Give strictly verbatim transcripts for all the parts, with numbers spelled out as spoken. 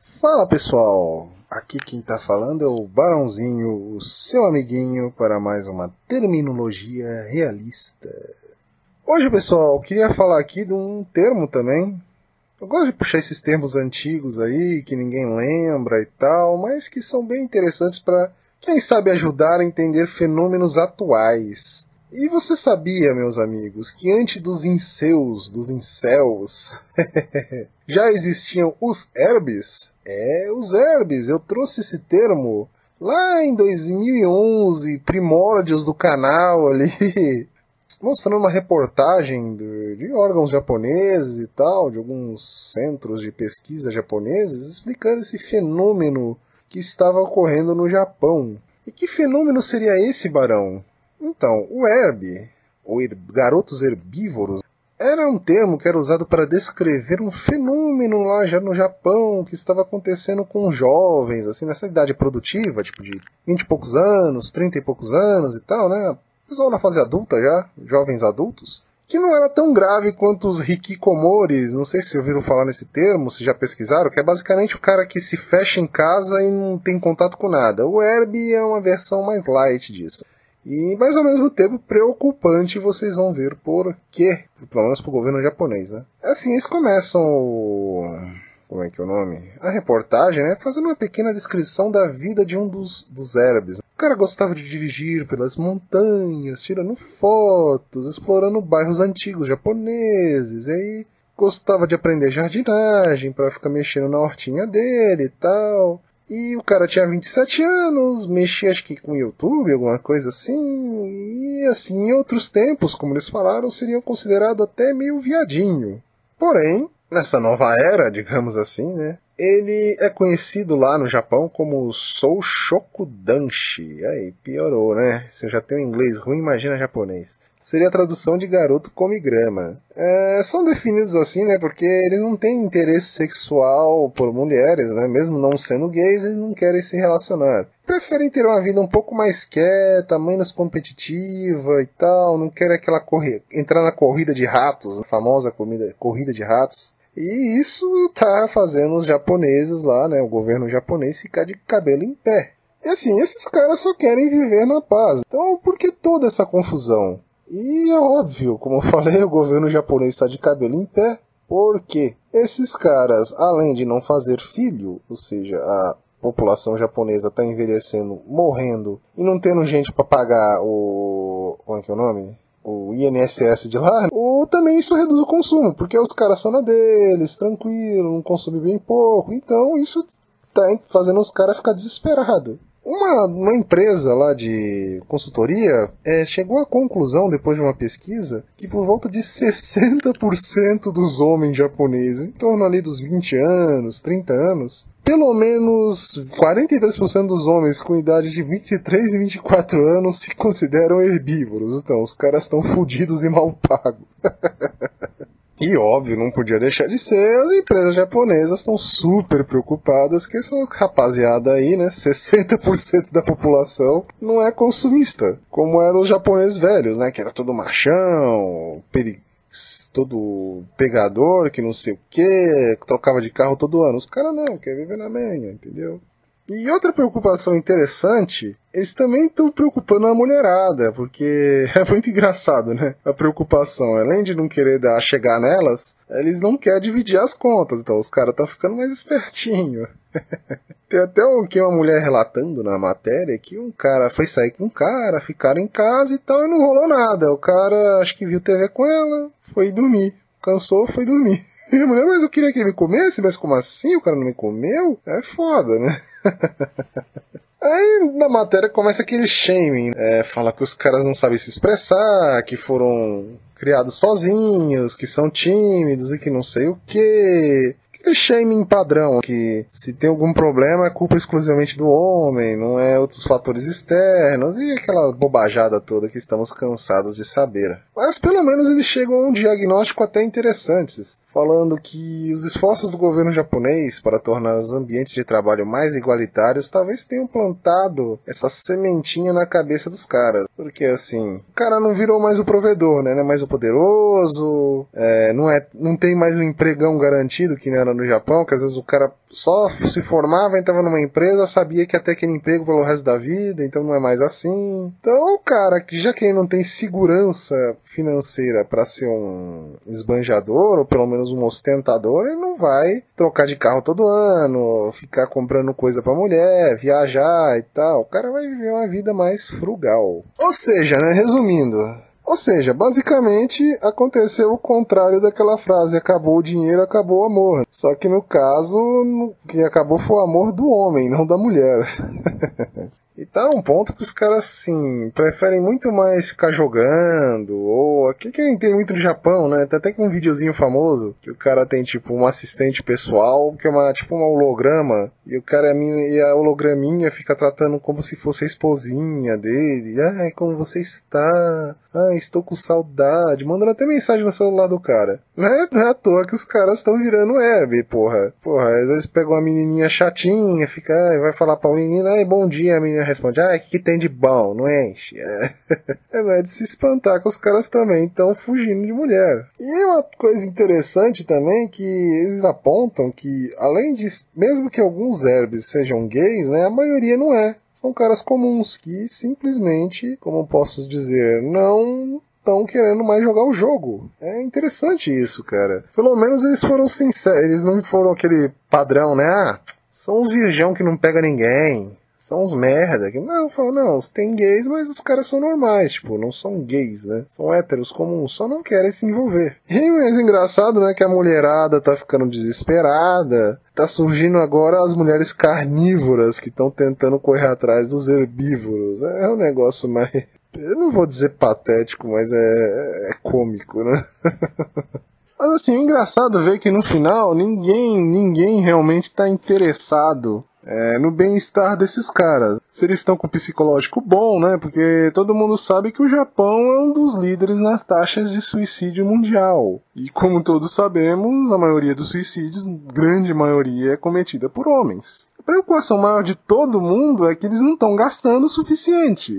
Fala pessoal, aqui quem tá falando é o Barãozinho, o seu amiguinho, para mais uma terminologia realista. Hoje pessoal, queria falar aqui de um termo também. Eu gosto de puxar esses termos antigos aí, que ninguém lembra e tal, mas que são bem interessantes para, quem sabe, ajudar a entender fenômenos atuais. E você sabia, meus amigos, que antes dos inseus, dos incels, já existiam os herbes? É, os herbes, eu trouxe esse termo lá em dois mil e onze, primórdios do canal ali, mostrando uma reportagem de, de órgãos japoneses e tal, de alguns centros de pesquisa japoneses, explicando esse fenômeno que estava ocorrendo no Japão. E que fenômeno seria esse, Barão? Então, o herb, ou her- garotos herbívoros, era um termo que era usado para descrever um fenômeno lá já no Japão que estava acontecendo com jovens, assim, nessa idade produtiva, tipo de vinte e poucos anos, trinta e poucos anos e tal, né? Pessoal na fase adulta já, jovens adultos, que não era tão grave quanto os hikikomores, não sei se ouviram falar nesse termo, se já pesquisaram, que é basicamente o cara que se fecha em casa e não tem contato com nada. O herb é uma versão mais light disso. E, mas ao mesmo tempo, preocupante, vocês vão ver por quê, pelo menos pro governo japonês, né? Assim, eles começam o... como é que é o nome? A reportagem, né? Fazendo uma pequena descrição da vida de um dos, dos herbes. O cara gostava de dirigir pelas montanhas, tirando fotos, explorando bairros antigos japoneses, e aí gostava de aprender jardinagem para ficar mexendo na hortinha dele e tal. E o cara tinha vinte e sete anos, mexia acho que com YouTube, alguma coisa assim, e assim, em outros tempos, como eles falaram, seriam considerados até meio viadinho. Porém, nessa nova era, digamos assim, né, ele é conhecido lá no Japão como Soushoku Danshi. Aí, piorou, né? Se eu já tenho inglês ruim, imagina japonês. Seria a tradução de garoto come grama. É, são definidos assim, né, porque eles não têm interesse sexual por mulheres, né, mesmo não sendo gays, eles não querem se relacionar. Preferem ter uma vida um pouco mais quieta, menos competitiva e tal, não querem aquela corrida, entrar na corrida de ratos, a famosa comida, corrida de ratos. E isso tá fazendo os japoneses lá, né, o governo japonês ficar de cabelo em pé. E assim, esses caras só querem viver na paz. Então, por que toda essa confusão? E é óbvio, como eu falei, o governo japonês está de cabelo em pé, porque esses caras, além de não fazer filho, ou seja, a população japonesa está envelhecendo, morrendo, e não tendo gente para pagar o... como é que é o nome? O I N S S de lá, ou também isso reduz o consumo, porque os caras são na deles, tranquilo, não consomem bem pouco, então isso está fazendo os caras ficar desesperados. Uma, uma empresa lá de consultoria é, chegou à conclusão, depois de uma pesquisa, que por volta de sessenta por cento dos homens japoneses, em torno ali dos vinte anos, trinta anos, pelo menos quarenta e três por cento dos homens com idade de vinte e três e vinte e quatro anos se consideram herbívoros. Então, os caras estão fodidos e mal pagos. E óbvio, não podia deixar de ser, as empresas japonesas estão super preocupadas que essa rapaziada aí, né, sessenta por cento da população não é consumista, como eram os japoneses velhos, né, que era todo machão, peri... todo pegador, que não sei o que, trocava de carro todo ano. Os caras não, quer viver na manhã, entendeu? E outra preocupação interessante, eles também estão preocupando a mulherada, porque é muito engraçado, né? A preocupação, além de não querer dar, chegar nelas, eles não querem dividir as contas, então os caras estão ficando mais espertinhos. Tem até um, que uma mulher relatando na matéria que um cara foi sair com um cara, ficaram em casa e tal, e não rolou nada. O cara, acho que viu T V com ela, foi dormir. Cansou, foi dormir. E a mulher, mas eu queria que ele me comesse, mas como assim? O cara não me comeu? É foda, né? Aí na matéria começa aquele shaming, é, fala que os caras não sabem se expressar, que foram criados sozinhos, que são tímidos e que não sei o que. Aquele shaming padrão, que se tem algum problema é culpa exclusivamente do homem, não é outros fatores externos, e aquela bobajada toda que estamos cansados de saber. Mas pelo menos eles chegam a um diagnóstico até interessante. falando que os esforços do governo japonês para tornar os ambientes de trabalho mais igualitários talvez tenham plantado essa sementinha na cabeça dos caras. Porque assim, o cara não virou mais o provedor, né? Não é mais o poderoso, é, não, é, não tem mais um empregão garantido que nem era no Japão, que às vezes o cara só se formava, entrava numa empresa, sabia que ia ter aquele emprego pelo resto da vida, então não é mais assim. Então o cara, já que ele não tem segurança financeira para ser um esbanjador, ou pelo menos um ostentador, ele não vai trocar de carro todo ano, ficar comprando coisa pra mulher, viajar e tal. O cara vai viver uma vida mais frugal. Ou seja, né, resumindo... Ou seja, basicamente aconteceu o contrário daquela frase, acabou o dinheiro, acabou o amor. Só que no caso, quem acabou foi o amor do homem, não da mulher. E tá um ponto que os caras, assim, preferem muito mais ficar jogando, ou aqui que tem muito no Japão, né? Tem até que um videozinho famoso, que o cara tem, tipo, um assistente pessoal, que é uma, tipo, um holograma, e o cara e a holograminha fica tratando como se fosse a esposinha dele. Ai, como você está? Ai, estou com saudade. Mandando até mensagem no celular do cara. Não é, não é à toa que os caras estão virando Herbie, porra. Porra, às vezes pega uma menininha chatinha, fica, ai, vai falar pra menina, ai, bom dia, a menina responde, ai, o que, que tem de bom? Não enche? É. Não é de se espantar que os caras também estão fugindo de mulher. E uma coisa interessante também que eles apontam que, além de, mesmo que alguns Herbes sejam gays, né, a maioria não é. São caras comuns que simplesmente, como posso dizer, não estão querendo mais jogar o jogo. É interessante isso, cara. Pelo menos eles foram sinceros, eles não foram aquele padrão, né? Ah, são uns virgão que não pega ninguém. São uns merda. Que não, eu falo, não, tem gays, mas os caras são normais, tipo, não são gays, né? São héteros comuns, só não querem se envolver. E mais engraçado, né, que a mulherada tá ficando desesperada. Tá surgindo agora as mulheres carnívoras que estão tentando correr atrás dos herbívoros. É um negócio mais... Eu não vou dizer patético, mas é, é cômico, né? Mas assim, o engraçado é ver que no final ninguém, ninguém realmente tá interessado É, no bem-estar desses caras. Se eles estão com psicológico bom, né? Porque todo mundo sabe que o Japão é um dos líderes nas taxas de suicídio mundial. E como todos sabemos, a maioria dos suicídios, grande maioria, é cometida por homens. A preocupação maior de todo mundo é que eles não estão gastando o suficiente.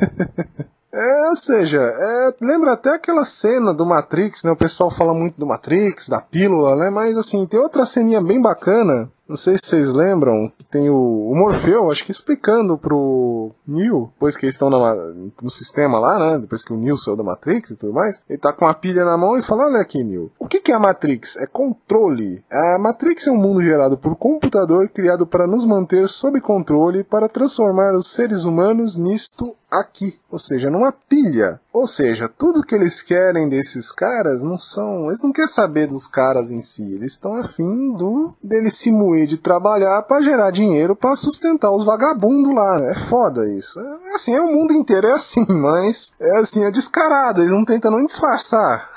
É, ou seja, é, lembra até aquela cena do Matrix, né? O pessoal fala muito do Matrix, da pílula, né? Mas assim, tem outra ceninha bem bacana. Não sei se vocês lembram, que tem o, o Morfeu, acho que explicando pro Neo, depois que eles estão na, no sistema lá, né, depois que o Neo saiu da Matrix e tudo mais, ele tá com a pilha na mão e fala, olha aqui, Neo, o que que é a Matrix? É controle. A Matrix é um mundo gerado por computador criado para nos manter sob controle, para transformar os seres humanos nisto aqui, ou seja, numa pilha. Ou seja, tudo que eles querem desses caras não são... Eles não querem saber dos caras em si, eles estão afim do, deles se moer de trabalhar para gerar dinheiro para sustentar os vagabundos lá, né? É foda isso. É assim, é o mundo inteiro é assim, mas é assim, é descarado, eles não tentam nem disfarçar.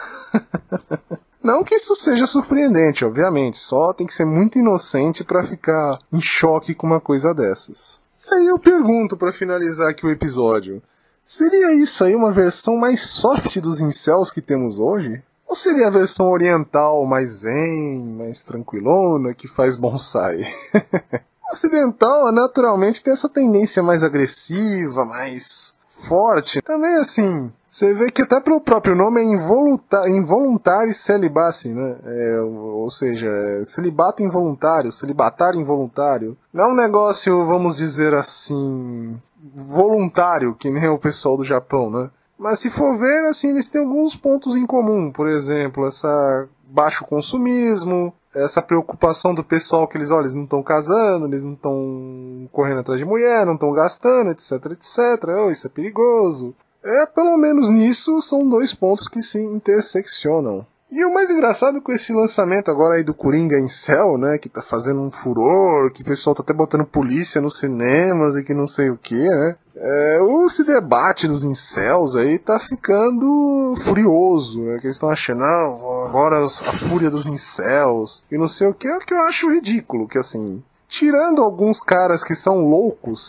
Não que isso seja surpreendente, obviamente, só tem que ser muito inocente para ficar em choque com uma coisa dessas. E aí eu pergunto para finalizar aqui o episódio, seria isso aí uma versão mais soft dos incels que temos hoje? Ou seria a versão oriental mais zen, mais tranquilona, que faz bonsai? O ocidental, naturalmente, tem essa tendência mais agressiva, mais forte. Também, assim, você vê que até pelo próprio nome é involuntário, involuntário celibacy, né? É, ou seja, é celibato involuntário, celibatário involuntário. Não é um negócio, vamos dizer assim, voluntário, que nem o pessoal do Japão, né? Mas se for ver, assim, eles têm alguns pontos em comum. Por exemplo, essa baixo consumismo, essa preocupação do pessoal que eles, olha, eles não estão casando, eles não estão correndo atrás de mulher, não estão gastando, etc, etcétera. Oh, isso é perigoso. É, pelo menos nisso, são dois pontos que se interseccionam. E o mais engraçado com esse lançamento agora aí do Coringa Incel, né, que tá fazendo um furor, que o pessoal tá até botando polícia nos cinemas e que não sei o que, né, é, esse debate dos incels aí tá ficando furioso, né, que eles estão achando, não, agora a fúria dos incels e não sei o que, é o que eu acho ridículo, que assim, tirando alguns caras que são loucos,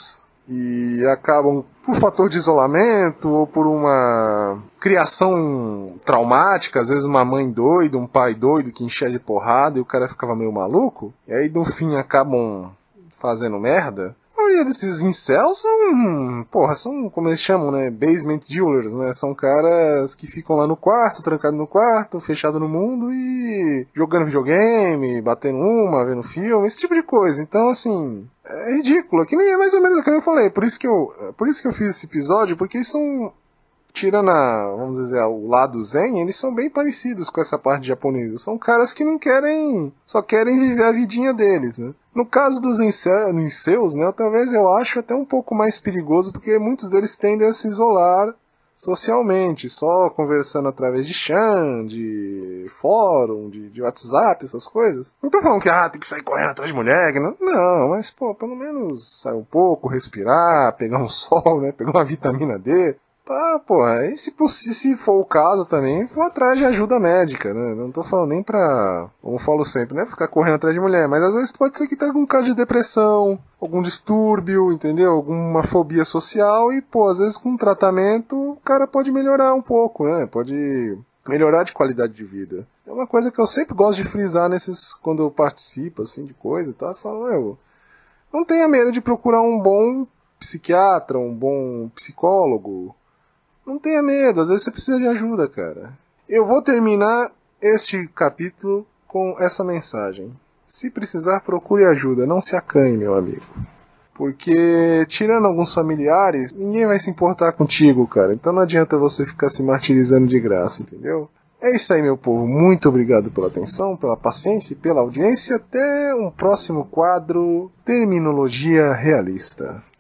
e acabam por fator de isolamento ou por uma criação traumática, às vezes uma mãe doida, um pai doido que enchia de porrada e o cara ficava meio maluco, e aí no fim acabam fazendo merda. A maioria desses incels são, porra, são, como eles chamam, né, basement dealers, né, são caras que ficam lá no quarto, trancados no quarto, fechado no mundo e jogando videogame, batendo uma, vendo filme, esse tipo de coisa. Então, assim, é ridículo, que nem é mais ou menos o que eu falei, por isso que eu, por isso que eu fiz esse episódio, porque eles são, tirando a, vamos dizer, o lado zen, eles são bem parecidos com essa parte japonesa. São caras que não querem, só querem viver a vidinha deles, né. No caso dos inceus, né, talvez eu acho até um pouco mais perigoso, porque muitos deles tendem a se isolar socialmente, só conversando através de chan, de fórum, de, de WhatsApp, essas coisas. Não tô falando que ah, tem que sair correndo atrás de mulher, que não, não, mas pô, pelo menos sair um pouco, respirar, pegar um sol, né, pegar uma vitamina D. Ah, porra, e se, se for o caso também, vou atrás de ajuda médica, né? Não tô falando nem pra, como eu falo sempre, né? Ficar correndo atrás de mulher, mas às vezes pode ser que tá com um caso de depressão, algum distúrbio, entendeu? Alguma fobia social e, pô, às vezes com um tratamento o cara pode melhorar um pouco, né? Pode melhorar de qualidade de vida. É uma coisa que eu sempre gosto de frisar nesses, quando eu participo, assim, de coisa e tal, eu falo, meu, não tenha medo de procurar um bom psiquiatra, um bom psicólogo. Não tenha medo, às vezes você precisa de ajuda, cara. Eu vou terminar este capítulo com essa mensagem. Se precisar, procure ajuda, não se acanhe, meu amigo. Porque, tirando alguns familiares, ninguém vai se importar contigo, cara. Então não adianta você ficar se martirizando de graça, entendeu? É isso aí, meu povo. Muito obrigado pela atenção, pela paciência e pela audiência. Até um próximo quadro Terminologia Realista.